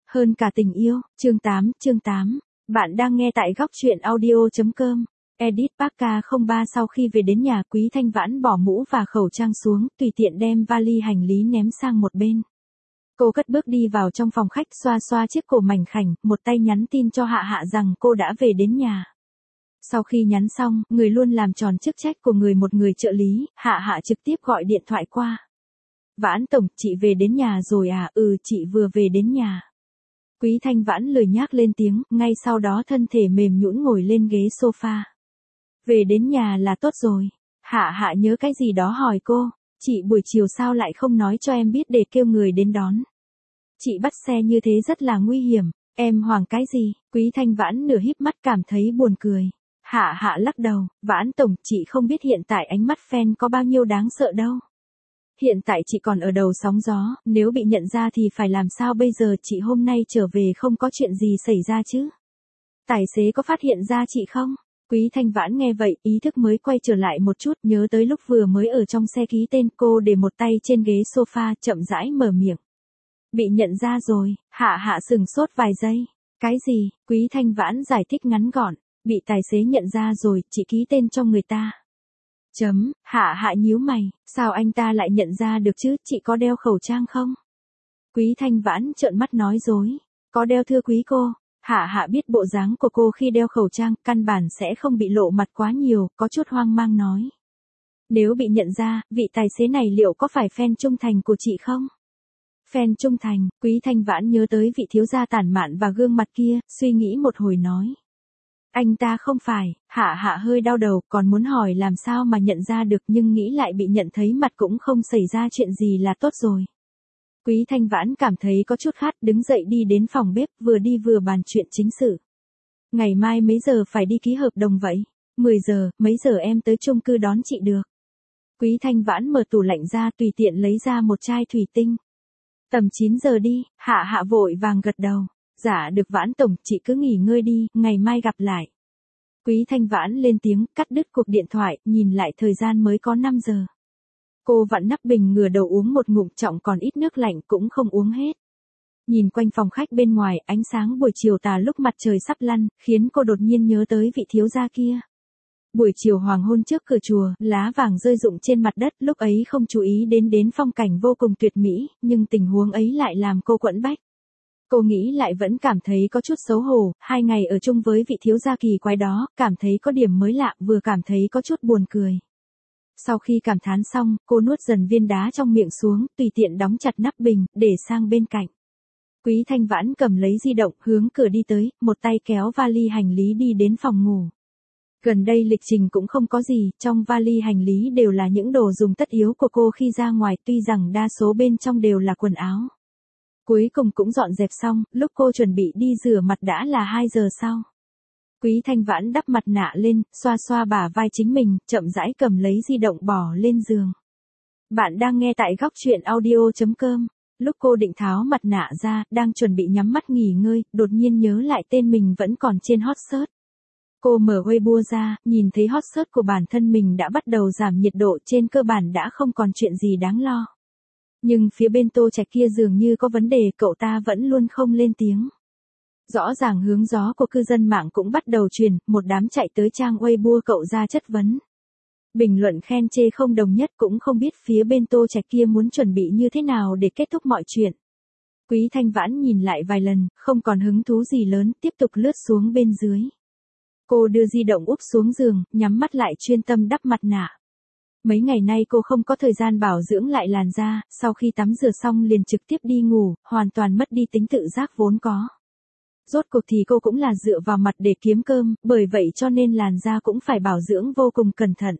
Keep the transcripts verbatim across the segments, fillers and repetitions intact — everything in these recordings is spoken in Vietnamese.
Hơn cả tình yêu, chương tám, chương tám. Bạn đang nghe tại góc truyện audio chấm com. Edit Park không ba Sau khi về đến nhà, Quý Thanh Vãn bỏ mũ và khẩu trang xuống, tùy tiện đem vali hành lý ném sang một bên. Cô cất bước đi vào trong phòng khách, xoa xoa chiếc cổ mảnh khảnh, một tay nhắn tin cho Hạ Hạ rằng cô đã về đến nhà. Sau khi nhắn xong, người luôn làm tròn chức trách của người một người trợ lý, Hạ Hạ trực tiếp gọi điện thoại qua. Vãn tổng, chị về đến nhà rồi à? Ừ, chị vừa về đến nhà. Quý Thanh Vãn lười nhác lên tiếng, ngay sau đó thân thể mềm nhũn ngồi lên ghế sofa. Về đến nhà là tốt rồi. Hạ Hạ nhớ cái gì đó hỏi cô, chị buổi chiều sao lại không nói cho em biết để kêu người đến đón. Chị bắt xe như thế rất là nguy hiểm, em hoảng cái gì? Quý Thanh Vãn nửa híp mắt cảm thấy buồn cười. Hạ Hạ lắc đầu, Vãn tổng, chị không biết hiện tại ánh mắt fan có bao nhiêu đáng sợ đâu. Hiện tại chị còn ở đầu sóng gió, nếu bị nhận ra thì phải làm sao bây giờ? Chị hôm nay trở về không có chuyện gì xảy ra chứ? Tài xế có phát hiện ra chị không? Quý Thanh Vãn nghe vậy, ý thức mới quay trở lại một chút, nhớ tới lúc vừa mới ở trong xe ký tên, cô để một tay trên ghế sofa, chậm rãi mở miệng. Bị nhận ra rồi. Hạ Hạ sừng sốt vài giây. Cái gì? Quý Thanh Vãn giải thích ngắn gọn, bị tài xế nhận ra rồi, chị ký tên cho người ta. Chấm. Hạ Hạ nhíu mày, sao anh ta lại nhận ra được chứ? Chị có đeo khẩu trang không? Quý Thanh Vãn trợn mắt nói dối. Có đeo thưa quý cô. Hạ Hạ biết bộ dáng của cô khi đeo khẩu trang, căn bản sẽ không bị lộ mặt quá nhiều, có chút hoang mang nói. Nếu bị nhận ra, vị tài xế này liệu có phải fan trung thành của chị không? Fan trung thành? Quý Thanh Vãn nhớ tới vị thiếu gia tản mạn và gương mặt kia, suy nghĩ một hồi nói. Anh ta không phải. Hạ Hạ hơi đau đầu, còn muốn hỏi làm sao mà nhận ra được, nhưng nghĩ lại bị nhận thấy mặt cũng không xảy ra chuyện gì là tốt rồi. Quý Thanh Vãn cảm thấy có chút khát, đứng dậy đi đến phòng bếp, vừa đi vừa bàn chuyện chính sự. Ngày mai mấy giờ phải đi ký hợp đồng vậy? mười giờ, mấy giờ em tới chung cư đón chị được? Quý Thanh Vãn mở tủ lạnh ra, tùy tiện lấy ra một chai thủy tinh. Tầm chín giờ đi. Hạ Hạ vội vàng gật đầu. Dạ được Vãn tổng, chị cứ nghỉ ngơi đi, ngày mai gặp lại. Quý Thanh Vãn lên tiếng, cắt đứt cuộc điện thoại, nhìn lại thời gian mới có năm giờ. Cô vặn nắp bình ngửa đầu uống một ngụm trọng, còn ít nước lạnh cũng không uống hết. Nhìn quanh phòng khách bên ngoài, ánh sáng buổi chiều tà lúc mặt trời sắp lăn, khiến cô đột nhiên nhớ tới vị thiếu gia kia. Buổi chiều hoàng hôn trước cửa chùa, lá vàng rơi rụng trên mặt đất, lúc ấy không chú ý đến đến phong cảnh vô cùng tuyệt mỹ, nhưng tình huống ấy lại làm cô quẫn bách. Cô nghĩ lại vẫn cảm thấy có chút xấu hổ, hai ngày ở chung với vị thiếu gia kỳ quái đó, cảm thấy có điểm mới lạ, vừa cảm thấy có chút buồn cười. Sau khi cảm thán xong, cô nuốt dần viên đá trong miệng xuống, tùy tiện đóng chặt nắp bình, để sang bên cạnh. Quý Thanh Vãn cầm lấy di động, hướng cửa đi tới, một tay kéo vali hành lý đi đến phòng ngủ. Gần đây lịch trình cũng không có gì, trong vali hành lý đều là những đồ dùng tất yếu của cô khi ra ngoài, tuy rằng đa số bên trong đều là quần áo. Cuối cùng cũng dọn dẹp xong, lúc cô chuẩn bị đi rửa mặt đã là hai giờ sau. Quý Thanh Vãn đắp mặt nạ lên, xoa xoa bả vai chính mình, chậm rãi cầm lấy di động bỏ lên giường. Bạn đang nghe tại góc truyện audio chấm com. Lúc cô định tháo mặt nạ ra, đang chuẩn bị nhắm mắt nghỉ ngơi, đột nhiên nhớ lại tên mình vẫn còn trên hot search. Cô mở Weibo ra, nhìn thấy hot search của bản thân mình đã bắt đầu giảm nhiệt độ, trên cơ bản đã không còn chuyện gì đáng lo. Nhưng phía bên Tô Trạch kia dường như có vấn đề, cậu ta vẫn luôn không lên tiếng. Rõ ràng hướng gió của cư dân mạng cũng bắt đầu truyền, một đám chạy tới trang Weibo cậu ra chất vấn. Bình luận khen chê không đồng nhất, cũng không biết phía bên Tô Trạch kia muốn chuẩn bị như thế nào để kết thúc mọi chuyện. Quý Thanh Vãn nhìn lại vài lần, không còn hứng thú gì lớn, tiếp tục lướt xuống bên dưới. Cô đưa di động úp xuống giường, nhắm mắt lại chuyên tâm đắp mặt nạ. Mấy ngày nay cô không có thời gian bảo dưỡng lại làn da, sau khi tắm rửa xong liền trực tiếp đi ngủ, hoàn toàn mất đi tính tự giác vốn có. Rốt cuộc thì cô cũng là dựa vào mặt để kiếm cơm, bởi vậy cho nên làn da cũng phải bảo dưỡng vô cùng cẩn thận.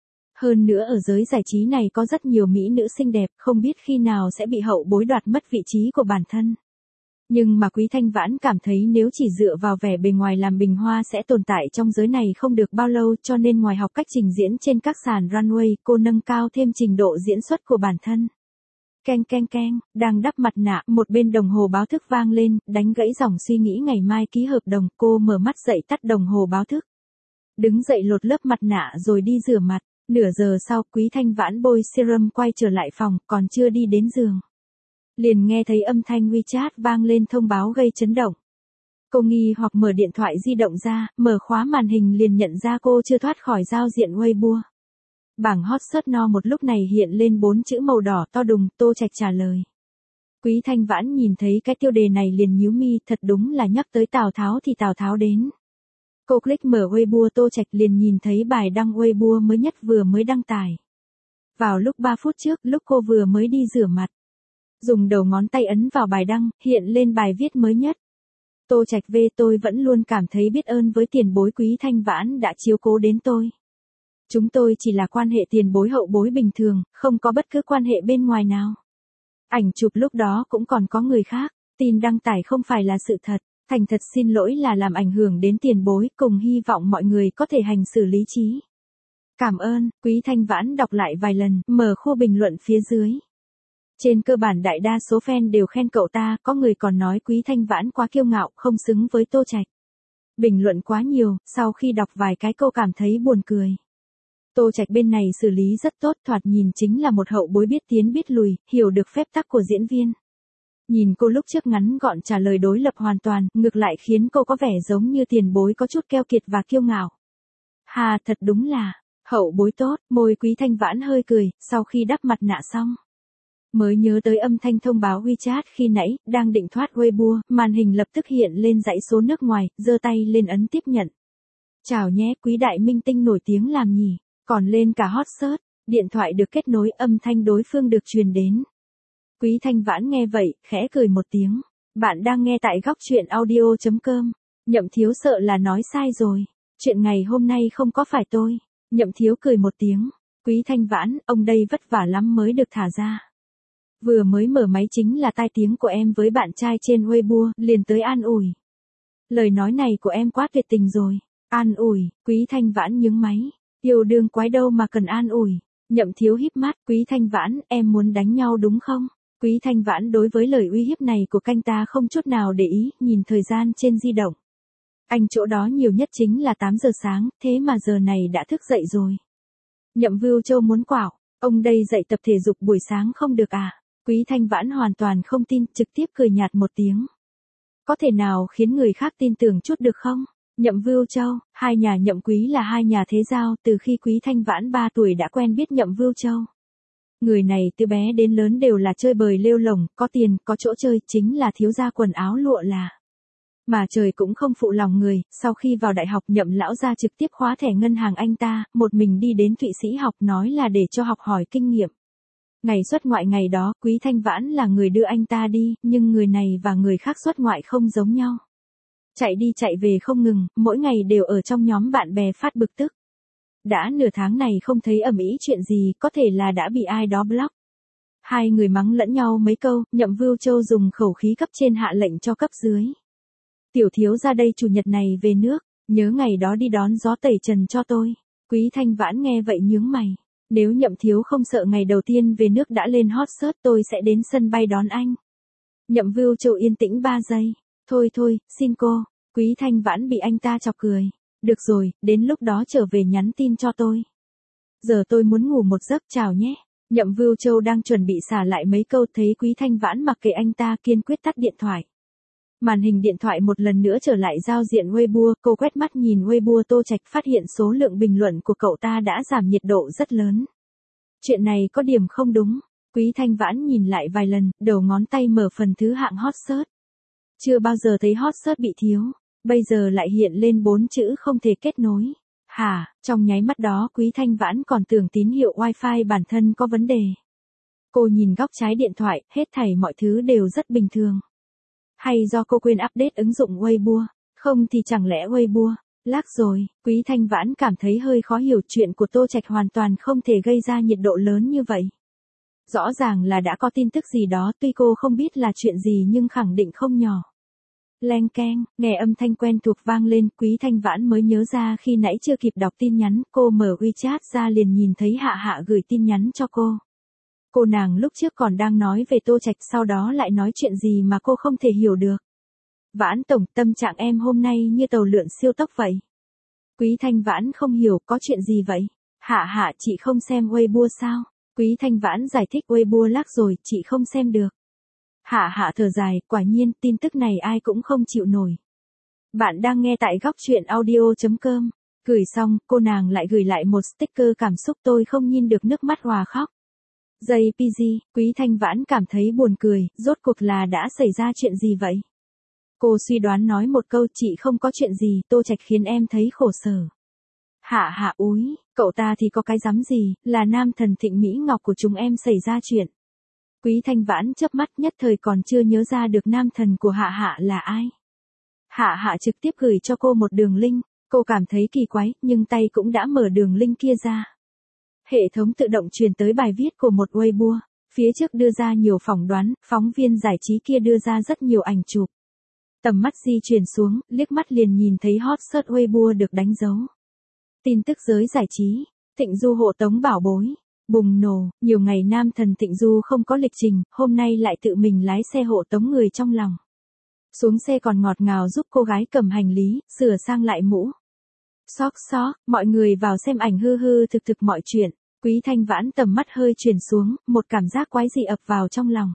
Hơn nữa ở giới giải trí này có rất nhiều mỹ nữ xinh đẹp, không biết khi nào sẽ bị hậu bối đoạt mất vị trí của bản thân. Nhưng mà Quý Thanh Vãn cảm thấy nếu chỉ dựa vào vẻ bề ngoài làm bình hoa sẽ tồn tại trong giới này không được bao lâu, cho nên ngoài học cách trình diễn trên các sàn runway, cô nâng cao thêm trình độ diễn xuất của bản thân. Keng keng keng, đang đắp mặt nạ, một bên đồng hồ báo thức vang lên, đánh gãy dòng suy nghĩ ngày mai ký hợp đồng, cô mở mắt dậy tắt đồng hồ báo thức. Đứng dậy lột lớp mặt nạ rồi đi rửa mặt, nửa giờ sau Quý Thanh Vãn bôi serum quay trở lại phòng, còn chưa đi đến giường. Liền nghe thấy âm thanh WeChat vang lên thông báo gây chấn động. Cô nghi hoặc mở điện thoại di động ra, mở khóa màn hình liền nhận ra cô chưa thoát khỏi giao diện Weibo. Bảng hot search no một lúc này hiện lên bốn chữ màu đỏ to đùng, Tô Trạch trả lời. Quý Thanh Vãn nhìn thấy cái tiêu đề này liền nhíu mi, thật đúng là nhắc tới Tào Tháo thì Tào Tháo đến. Cô click mở Weibo Tô Trạch liền nhìn thấy bài đăng Weibo mới nhất vừa mới đăng tải. Vào lúc ba phút trước, lúc cô vừa mới đi rửa mặt. Dùng đầu ngón tay ấn vào bài đăng, hiện lên bài viết mới nhất. Tô Trạch về tôi vẫn luôn cảm thấy biết ơn với tiền bối Quý Thanh Vãn đã chiếu cố đến tôi. Chúng tôi chỉ là quan hệ tiền bối hậu bối bình thường, không có bất cứ quan hệ bên ngoài nào. Ảnh chụp lúc đó cũng còn có người khác, tin đăng tải không phải là sự thật, thành thật xin lỗi là làm ảnh hưởng đến tiền bối, cùng hy vọng mọi người có thể hành xử lý trí. Cảm ơn, Quý Thanh Vãn đọc lại vài lần, mở khu bình luận phía dưới. Trên cơ bản đại đa số fan đều khen cậu ta, có người còn nói Quý Thanh Vãn quá kiêu ngạo, không xứng với Tô Trạch. Bình luận quá nhiều, sau khi đọc vài cái cô cảm thấy buồn cười. Tô Trạch bên này xử lý rất tốt, thoạt nhìn chính là một hậu bối biết tiến biết lùi, hiểu được phép tắc của diễn viên. Nhìn cô lúc trước ngắn gọn trả lời đối lập hoàn toàn, ngược lại khiến cô có vẻ giống như tiền bối có chút keo kiệt và kiêu ngạo. Hà, thật đúng là, hậu bối tốt, môi Quý Thanh Vãn hơi cười, sau khi đắp mặt nạ xong. Mới nhớ tới âm thanh thông báo WeChat khi nãy, đang định thoát Weibo, màn hình lập tức hiện lên dãy số nước ngoài, giơ tay lên ấn tiếp nhận. Chào nhé, Quý đại minh tinh nổi tiếng làm nhỉ, còn lên cả hot search, điện thoại được kết nối, âm thanh đối phương được truyền đến. Quý Thanh Vãn nghe vậy, khẽ cười một tiếng. Bạn đang nghe tại góc truyện audio chấm com. Nhậm Thiếu sợ là nói sai rồi. Chuyện ngày hôm nay không có phải tôi. Nhậm Thiếu cười một tiếng. Quý Thanh Vãn, ông đây vất vả lắm mới được thả ra. Vừa mới mở máy chính là tai tiếng của em với bạn trai trên Weibo, liền tới an ủi. Lời nói này của em quá tuyệt tình rồi. An ủi, Quý Thanh Vãn nhướng máy. Yêu đương quái đâu mà cần an ủi. Nhậm Thiếu híp mắt, Quý Thanh Vãn, em muốn đánh nhau đúng không? Quý Thanh Vãn đối với lời uy hiếp này của canh ta không chút nào để ý, nhìn thời gian trên di động. Anh chỗ đó nhiều nhất chính là tám giờ sáng, thế mà giờ này đã thức dậy rồi. Nhậm Vưu Châu muốn quảo, ông đây dậy tập thể dục buổi sáng không được à? Quý Thanh Vãn hoàn toàn không tin, trực tiếp cười nhạt một tiếng. Có thể nào khiến người khác tin tưởng chút được không? Nhậm Vưu Châu, hai nhà Nhậm Quý là hai nhà thế giao, từ khi Quý Thanh Vãn ba tuổi đã quen biết Nhậm Vưu Châu. Người này từ bé đến lớn đều là chơi bời lêu lổng, có tiền, có chỗ chơi, chính là thiếu gia quần áo lụa là. Mà trời cũng không phụ lòng người, sau khi vào đại học Nhậm lão gia trực tiếp khóa thẻ ngân hàng anh ta, một mình đi đến Thụy Sĩ học, nói là để cho học hỏi kinh nghiệm. Ngày xuất ngoại ngày đó, Quý Thanh Vãn là người đưa anh ta đi, nhưng người này và người khác xuất ngoại không giống nhau. Chạy đi chạy về không ngừng, mỗi ngày đều ở trong nhóm bạn bè phát bực tức. Đã nửa tháng này không thấy ầm ĩ chuyện gì, có thể là đã bị ai đó block. Hai người mắng lẫn nhau mấy câu, Nhậm Vưu Châu dùng khẩu khí cấp trên hạ lệnh cho cấp dưới. Tiểu Thiếu ra đây chủ nhật này về nước, nhớ ngày đó đi đón gió tẩy trần cho tôi. Quý Thanh Vãn nghe vậy nhướng mày. Nếu Nhậm Thiếu không sợ ngày đầu tiên về nước đã lên hot search tôi sẽ đến sân bay đón anh. Nhậm Vưu Châu yên tĩnh ba giây. Thôi thôi, xin cô. Quý Thanh Vãn bị anh ta chọc cười. Được rồi, đến lúc đó trở về nhắn tin cho tôi. Giờ tôi muốn ngủ một giấc, chào nhé. Nhậm Vưu Châu đang chuẩn bị xả lại mấy câu, thấy Quý Thanh Vãn mặc kệ anh ta, kiên quyết tắt điện thoại. Màn hình điện thoại một lần nữa trở lại giao diện Weibo, cô quét mắt nhìn Weibo Tô Trạch, phát hiện số lượng bình luận của cậu ta đã giảm nhiệt độ rất lớn. Chuyện này có điểm không đúng. Quý Thanh Vãn nhìn lại vài lần, đầu ngón tay mở phần thứ hạng hot search. Chưa bao giờ thấy hot search bị thiếu. Bây giờ lại hiện lên bốn chữ không thể kết nối. Hả, trong nháy mắt đó Quý Thanh Vãn còn tưởng tín hiệu wifi bản thân có vấn đề. Cô nhìn góc trái điện thoại, hết thảy mọi thứ đều rất bình thường. Hay do cô quên update ứng dụng Weibo, không thì chẳng lẽ Weibo, lag rồi. Quý Thanh Vãn cảm thấy hơi khó hiểu, chuyện của Tô Trạch hoàn toàn không thể gây ra nhiệt độ lớn như vậy. Rõ ràng là đã có tin tức gì đó, tuy cô không biết là chuyện gì nhưng khẳng định không nhỏ. Leng keng, nghe âm thanh quen thuộc vang lên, Quý Thanh Vãn mới nhớ ra khi nãy chưa kịp đọc tin nhắn, cô mở WeChat ra liền nhìn thấy Hạ Hạ gửi tin nhắn cho cô. Cô nàng lúc trước còn đang nói về Tô Trạch, sau đó lại nói chuyện gì mà cô không thể hiểu được. Vãn tổng, tâm trạng em hôm nay như tàu lượn siêu tốc vậy. Quý Thanh Vãn không hiểu, có chuyện gì vậy? Hạ Hạ, chị không xem Weibo sao? Quý Thanh Vãn giải thích, Weibo lag rồi, chị không xem được. Hạ hạ thở dài, quả nhiên, tin tức này ai cũng không chịu nổi. Bạn đang nghe tại góc truyện audio.com. Gửi xong, cô nàng lại gửi lại một sticker cảm xúc tôi không nhìn được nước mắt hòa khóc. gi pê giê, Quý Thanh Vãn cảm thấy buồn cười, rốt cuộc là đã xảy ra chuyện gì vậy? Cô suy đoán nói một câu chị không có chuyện gì, Tô Trạch khiến em thấy khổ sở. Hạ hạ úi, cậu ta thì có cái dám gì, là nam thần Thịnh Mỹ Ngọc của chúng em xảy ra chuyện. Quý Thanh Vãn chớp mắt nhất thời còn chưa nhớ ra được nam thần của hạ hạ là ai. Hạ hạ trực tiếp gửi cho cô một đường link, cô cảm thấy kỳ quái, nhưng tay cũng đã mở đường link kia ra. Hệ thống tự động truyền tới bài viết của một Weibo, phía trước đưa ra nhiều phỏng đoán, phóng viên giải trí kia đưa ra rất nhiều ảnh chụp. Tầm mắt di chuyển xuống, liếc mắt liền nhìn thấy hot search Weibo được đánh dấu. Tin tức giới giải trí, Thịnh Du hộ tống bảo bối. Bùng nổ, nhiều ngày nam thần Thịnh Du không có lịch trình, hôm nay lại tự mình lái xe hộ tống người trong lòng. Xuống xe còn ngọt ngào giúp cô gái cầm hành lý, sửa sang lại mũ. Xóc xó, mọi người vào xem ảnh hư hư thực thực mọi chuyện. Quý Thanh Vãn tầm mắt hơi chuyển xuống, một cảm giác quái dị ập vào trong lòng.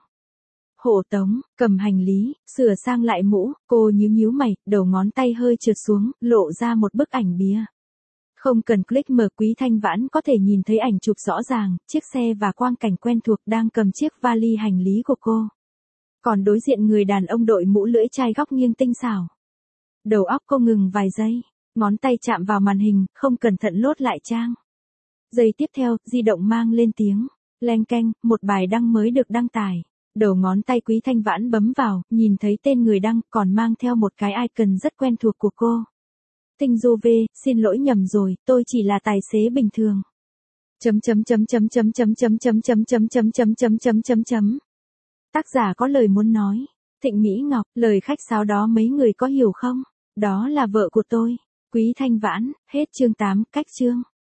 Hộ tống, cầm hành lý, sửa sang lại mũ, cô nhíu nhíu mày, đầu ngón tay hơi trượt xuống, lộ ra một bức ảnh bìa. Không cần click mở, Quý Thanh Vãn có thể nhìn thấy ảnh chụp rõ ràng, chiếc xe và quang cảnh quen thuộc đang cầm chiếc vali hành lý của cô. Còn đối diện người đàn ông đội mũ lưỡi chai góc nghiêng tinh xảo. Đầu óc cô ngừng vài giây, ngón tay chạm vào màn hình, không cẩn thận lốt lại trang. Giây tiếp theo, di động mang lên tiếng, leng keng, một bài đăng mới được đăng tải. Đầu ngón tay Quý Thanh Vãn bấm vào, nhìn thấy tên người đăng, còn mang theo một cái icon rất quen thuộc của cô. Tinh Du V, xin lỗi nhầm rồi, tôi chỉ là tài xế bình thường. Chấm chấm chấm chấm chấm chấm chấm chấm chấm chấm chấm chấm chấm chấm chấm chấm. Tác giả có lời muốn nói. Thịnh Mỹ Ngọc, lời khách sáo đó mấy người có hiểu không? Đó là vợ của tôi. Quý Thanh Vãn, hết chương tám, cách chương.